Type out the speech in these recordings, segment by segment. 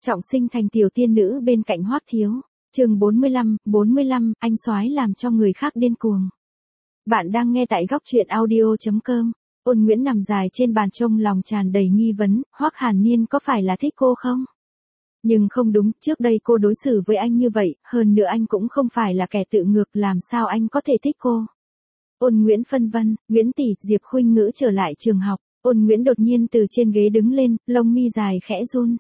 Trọng sinh thành tiểu tiên nữ bên cạnh Hoắc Thiếu. Chương 45, anh soái làm cho người khác điên cuồng. Bạn đang nghe tại góc truyện audio.com. Ôn Nguyễn nằm dài trên bàn trông lòng tràn đầy nghi vấn, Hoắc Hàn Niên có phải là thích cô không? Nhưng không đúng, trước đây cô đối xử với anh như vậy, hơn nữa anh cũng không phải là kẻ tự ngược, làm sao anh có thể thích cô? Ôn Nguyễn phân vân, Nguyễn tỷ, Diệp Khuynh Ngữ trở lại trường học. Ôn Nguyễn đột nhiên từ trên ghế đứng lên, lông mi dài khẽ run.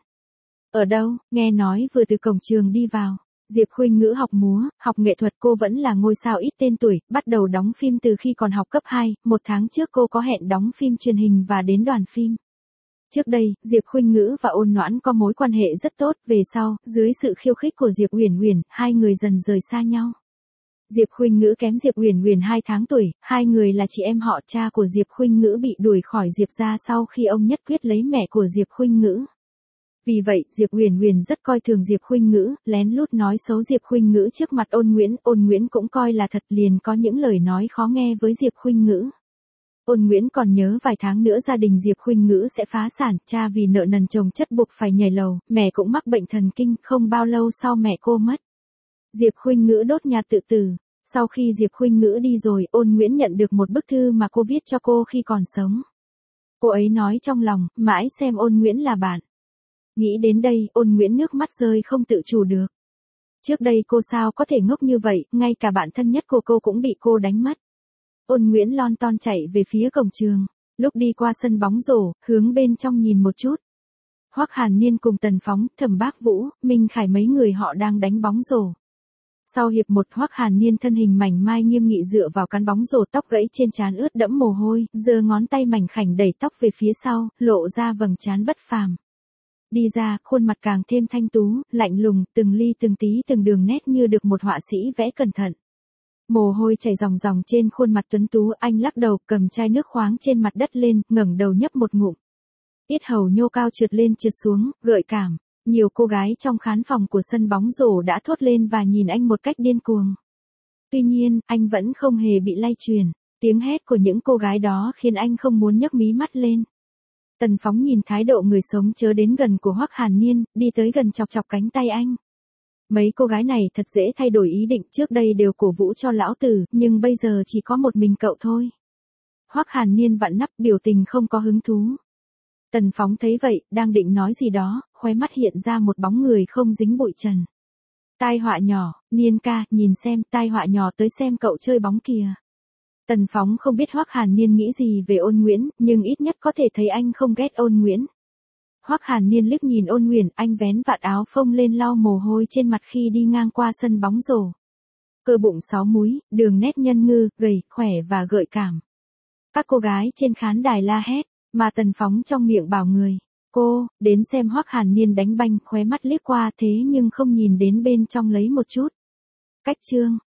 Ở đâu? Nghe nói vừa từ cổng trường đi vào. Diệp Khuynh Ngữ học múa, học nghệ thuật, cô vẫn là ngôi sao ít tên tuổi, bắt đầu đóng phim từ khi còn học cấp 2, một tháng trước cô có hẹn đóng phim truyền hình và đến đoàn phim. Trước đây, Diệp Khuynh Ngữ và Ôn Noãn có mối quan hệ rất tốt, về sau, dưới sự khiêu khích của Diệp Uyển Uyển, hai người dần rời xa nhau. Diệp Khuynh Ngữ kém Diệp Uyển Uyển 2 tháng tuổi, hai người là chị em họ. Cha của Diệp Khuynh Ngữ bị đuổi khỏi Diệp gia sau khi ông nhất quyết lấy mẹ của Diệp Khuynh Ngữ. Vì vậy, Diệp Uyển Uyển rất coi thường Diệp Khuynh Ngữ, lén lút nói xấu Diệp Khuynh Ngữ trước mặt Ôn Nguyễn cũng coi là thật, liền có những lời nói khó nghe với Diệp Khuynh Ngữ. Ôn Nguyễn còn nhớ vài tháng nữa gia đình Diệp Khuynh Ngữ sẽ phá sản, cha vì nợ nần chồng chất buộc phải nhảy lầu, mẹ cũng mắc bệnh thần kinh, không bao lâu sau mẹ cô mất. Diệp Khuynh Ngữ đốt nhà tự tử. Sau khi Diệp Khuynh Ngữ đi rồi, Ôn Nguyễn nhận được một bức thư mà cô viết cho cô khi còn sống. Cô ấy nói trong lòng, mãi xem Ôn Nguyễn là bạn. Nghĩ đến đây, Ôn Nguyễn nước mắt rơi không tự chủ được. Trước đây cô sao có thể ngốc như vậy, ngay cả bạn thân nhất của cô cũng bị cô đánh mất. Ôn Nguyễn lon ton chạy về phía cổng trường. Lúc đi qua sân bóng rổ, hướng bên trong nhìn một chút. Hoắc Hàn Niên cùng Tần Phóng, Thẩm Bác Vũ, Minh Khải mấy người họ đang đánh bóng rổ. Sau hiệp 1, Hoắc Hàn Niên thân hình mảnh mai nghiêm nghị dựa vào cán bóng rổ, tóc gãy trên trán ướt đẫm mồ hôi, giơ ngón tay mảnh khảnh đẩy tóc về phía sau, lộ ra vầng trán bất phàm. Đi ra, khuôn mặt càng thêm thanh tú, lạnh lùng, từng ly từng tí từng đường nét như được một họa sĩ vẽ cẩn thận. Mồ hôi chảy ròng ròng trên khuôn mặt tuấn tú, anh lắc đầu, cầm chai nước khoáng trên mặt đất lên, ngẩng đầu nhấp một ngụm. Yết hầu nhô cao trượt lên trượt xuống, gợi cảm. Nhiều cô gái trong khán phòng của sân bóng rổ đã thốt lên và nhìn anh một cách điên cuồng. Tuy nhiên, anh vẫn không hề bị lay truyền. Tiếng hét của những cô gái đó khiến anh không muốn nhấc mí mắt lên. Tần Phóng nhìn thái độ người sống chớ đến gần của Hoắc Hàn Niên, đi tới gần chọc chọc cánh tay anh. Mấy cô gái này thật dễ thay đổi ý định, trước đây đều cổ vũ cho lão tử, nhưng bây giờ chỉ có một mình cậu thôi. Hoắc Hàn Niên vặn nắp, biểu tình không có hứng thú. Tần Phóng thấy vậy, đang định nói gì đó, khóe mắt hiện ra một bóng người không dính bụi trần. Tai họa nhỏ, Niên ca, nhìn xem, tai họa nhỏ tới xem cậu chơi bóng kìa. Tần Phóng không biết Hoắc Hàn Niên nghĩ gì về Ôn Nguyễn, nhưng ít nhất có thể thấy anh không ghét Ôn Nguyễn. Hoắc Hàn Niên liếc nhìn Ôn Nguyễn, anh vén vạt áo phông lên lau mồ hôi trên mặt khi đi ngang qua sân bóng rổ. Cơ bụng 6 múi, đường nét nhân ngư, gầy, khỏe và gợi cảm. Các cô gái trên khán đài la hét, mà Tần Phóng trong miệng bảo người, cô, đến xem Hoắc Hàn Niên đánh banh, khóe mắt liếc qua thế nhưng không nhìn đến bên trong lấy một chút. Cách chương.